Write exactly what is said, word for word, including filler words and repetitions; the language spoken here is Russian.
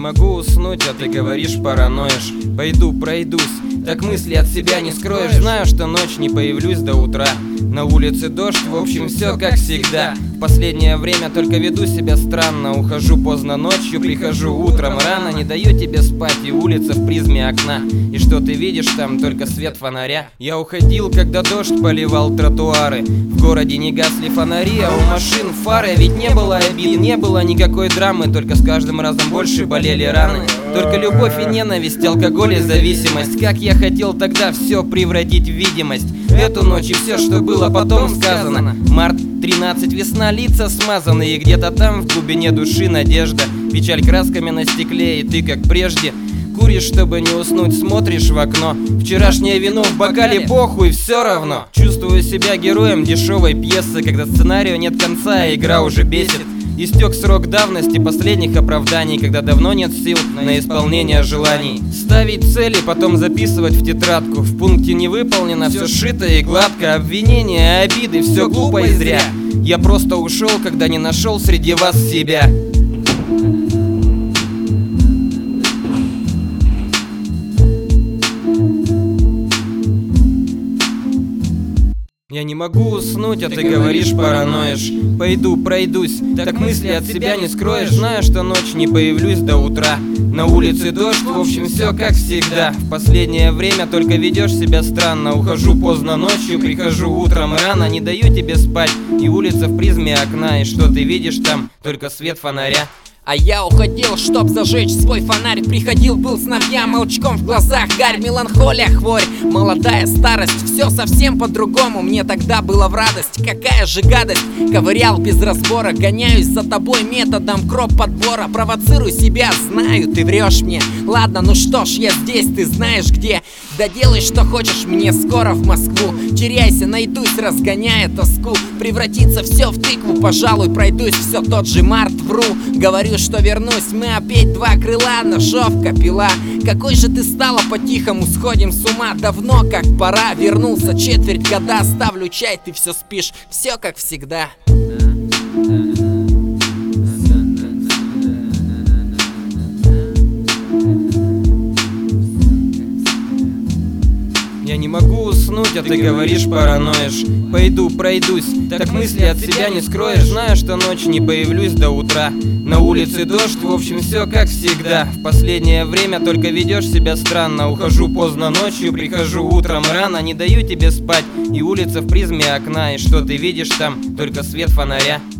могу уснуть, а ты говоришь, параноишь. Пойду пройдусь, так мысли от себя не скроешь. Знаю, что ночь не появлюсь до утра. На улице дождь, в общем, все как всегда. В последнее время только веду себя странно. Ухожу поздно ночью, прихожу утром рано. Не даю тебе спать, и улица в призме окна. И что ты видишь там, только свет фонаря. Я уходил, когда дождь поливал тротуары. В городе не гасли фонари, а у машин фары. Ведь не было обид, не было никакой драмы. Только с каждым разом больше болели раны. Только любовь и ненависть, алкоголь и зависимость. Как я хотел тогда все превратить в видимость. Эту ночь и все, что было потом сказано. Март тринадцать, весна, лица смазаны. И где-то там в глубине души надежда. Печаль красками на стекле, и ты как прежде куришь, чтобы не уснуть, смотришь в окно. Вчерашнее вино в бокале, похуй, все равно. Чувствую себя героем дешевой пьесы, когда сценарию нет конца, а игра уже бесит. Истек срок давности последних оправданий, когда давно нет сил на исполнение желаний. Ставить цели, потом записывать в тетрадку. В пункте не выполнено, все сшито и гладко. Обвинения, обиды, все глупо и зря. Я просто ушел, когда не нашел среди вас себя. Я не могу уснуть, а ты говоришь, параноишь. Пойду пройдусь, так мысли от себя не скроешь. Знаю, что ночь не появлюсь до утра. На улице дождь, в общем, все как всегда. В последнее время только ведешь себя странно. Ухожу поздно ночью, прихожу утром рано. Не даю тебе спать, и улица в призме окна. И что ты видишь там, только свет фонаря. А я уходил, чтоб зажечь свой фонарь. Приходил, был сновья, молчком в глазах гарь, меланхолия, хворь, молодая старость. Все совсем по-другому, мне тогда было в радость. Какая же гадость, ковырял без разбора. Гоняюсь за тобой методом кроп-подбора. Провоцирую себя, знаю, ты врешь мне. Ладно, ну что ж, я здесь, ты знаешь где. Да делай, что хочешь, мне скоро в Москву. Теряйся, найдусь, разгоняя тоску. Превратится все в тыкву, пожалуй, пройдусь. Все тот же март, вру, говорю, что вернусь. Мы опять два крыла, ножовка, пила. Какой же ты стала, по-тихому сходим с ума. Давно как пора, вернулся четверть года. Ставлю чай, ты все спишь, все как всегда. Я не могу уснуть, а ты говоришь, параноишь. Пойду пройдусь, так мысли от себя не скроешь. Знаю, что ночь не появлюсь до утра. На улице дождь, в общем, все как всегда. В последнее время только ведешь себя странно. Ухожу поздно ночью, прихожу утром рано. Не даю тебе спать, и улица в призме окна. И что ты видишь там, только свет фонаря.